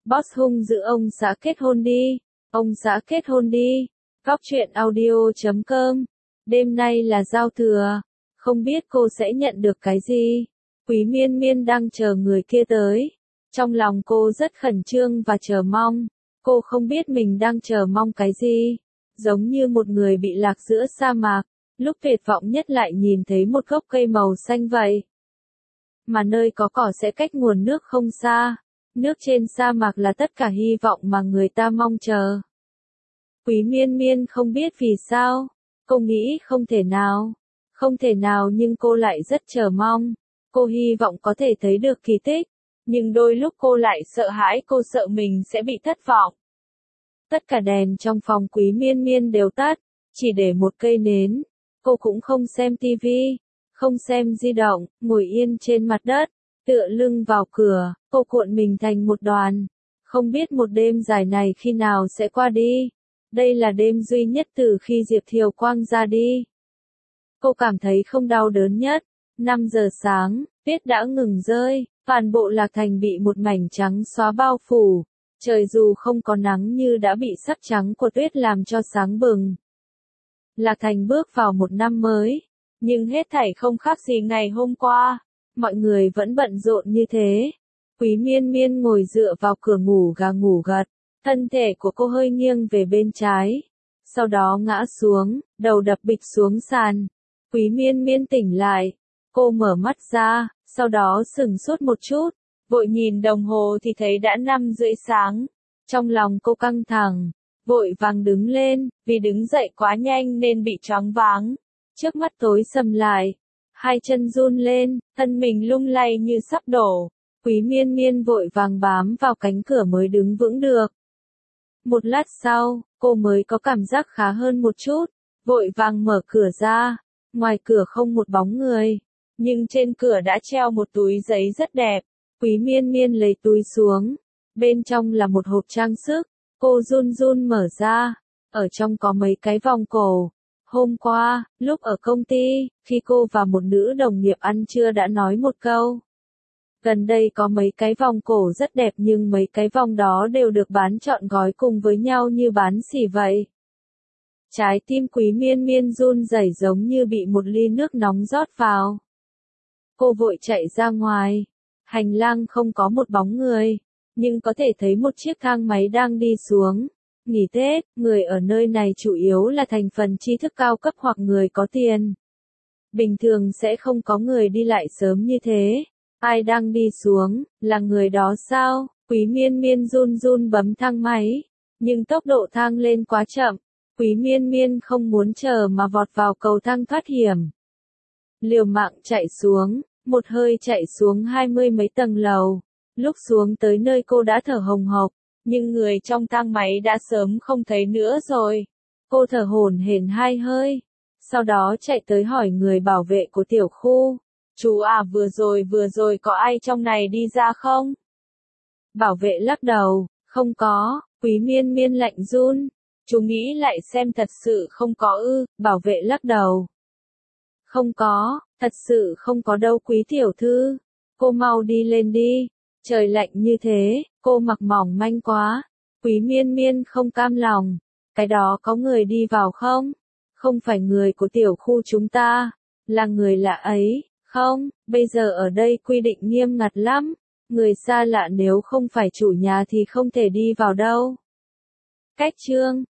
Boss hung dữ ông xã kết hôn đi. Ông xã kết hôn đi. Góc truyện audio.com. Đêm nay là giao thừa. Không biết cô sẽ nhận được cái gì? Quý Miên Miên đang chờ người kia tới. Trong lòng cô rất khẩn trương và chờ mong. Cô không biết mình đang chờ mong cái gì. Giống như một người bị lạc giữa sa mạc. Lúc tuyệt vọng nhất lại nhìn thấy một gốc cây màu xanh vậy. Mà nơi có cỏ sẽ cách nguồn nước không xa. Nước trên sa mạc là tất cả hy vọng mà người ta mong chờ. Quý Miên Miên không biết vì sao. Cô nghĩ không thể nào. Không thể nào nhưng cô lại rất chờ mong. Cô hy vọng có thể thấy được kỳ tích. Nhưng đôi lúc cô lại sợ hãi, cô sợ mình sẽ bị thất vọng. Tất cả đèn trong phòng Quý Miên Miên đều tắt. Chỉ để một cây nến. Cô cũng không xem tivi. Không xem di động, ngồi yên trên mặt đất. Tựa lưng vào cửa, cô cuộn mình thành một đoàn. Không biết một đêm dài này khi nào sẽ qua đi. Đây là đêm duy nhất từ khi Diệp Thiều Quang ra đi. Cô cảm thấy không đau đớn nhất. 5 giờ sáng, tuyết đã ngừng rơi, toàn bộ Lạc Thành bị một mảnh trắng xóa bao phủ. Trời dù không có nắng như đã bị sắc trắng của tuyết làm cho sáng bừng. Lạc Thành bước vào một năm mới, nhưng hết thảy không khác gì ngày hôm qua. Mọi người vẫn bận rộn như thế. Quý Miên Miên ngồi dựa vào cửa ngủ gà ngủ gật. Thân thể của cô hơi nghiêng về bên trái. Sau đó ngã xuống, đầu đập bịch xuống sàn. Quý Miên Miên tỉnh lại. Cô mở mắt ra, sau đó sửng sốt một chút. Vội nhìn đồng hồ thì thấy đã 5 rưỡi sáng. Trong lòng cô căng thẳng. Vội vàng đứng lên, vì đứng dậy quá nhanh nên bị choáng váng. Trước mắt tối sầm lại. Hai chân run lên, thân mình lung lay như sắp đổ. Quý Miên Miên vội vàng bám vào cánh cửa mới đứng vững được. Một lát sau, cô mới có cảm giác khá hơn một chút. Vội vàng mở cửa ra. Ngoài cửa không một bóng người. Nhưng trên cửa đã treo một túi giấy rất đẹp. Quý Miên Miên lấy túi xuống. Bên trong là một hộp trang sức. Cô run run mở ra. Ở trong có mấy cái vòng cổ. Hôm qua, lúc ở công ty, khi cô và một nữ đồng nghiệp ăn trưa đã nói một câu. Gần đây có mấy cái vòng cổ rất đẹp nhưng mấy cái vòng đó đều được bán trọn gói cùng với nhau như bán xỉ vậy. Trái tim Quý Miên Miên run rẩy giống như bị một ly nước nóng rót vào. Cô vội chạy ra ngoài. Hành lang không có một bóng người, nhưng có thể thấy một chiếc thang máy đang đi xuống. Nghỉ Tết, người ở nơi này chủ yếu là thành phần tri thức cao cấp hoặc người có tiền. Bình thường sẽ không có người đi lại sớm như thế. Ai đang đi xuống, là người đó sao? Quý Miên Miên run run bấm thang máy. Nhưng tốc độ thang lên quá chậm. Quý Miên Miên không muốn chờ mà vọt vào cầu thang thoát hiểm. Liều mạng chạy xuống, một hơi chạy xuống 20 mấy tầng lầu. Lúc xuống tới nơi cô đã thở hồng hộc. Nhưng người trong thang máy đã sớm không thấy nữa rồi. Cô thở hổn hển 2 hơi. Sau đó chạy tới hỏi người bảo vệ của tiểu khu. Chú à, vừa rồi có ai trong này đi ra không? Bảo vệ lắc đầu, không có. Quý Miên Miên lạnh run. Chú nghĩ lại xem thật sự không có ư? Bảo vệ lắc đầu. Không có, thật sự không có đâu quý tiểu thư. Cô mau đi lên đi. Trời lạnh như thế, cô mặc mỏng manh quá. Quý Miên Miên không cam lòng. Cái đó có người đi vào không? Không phải người của tiểu khu chúng ta. Là người lạ ấy, không? Bây giờ ở đây quy định nghiêm ngặt lắm. Người xa lạ nếu không phải chủ nhà thì không thể đi vào đâu. Cách chương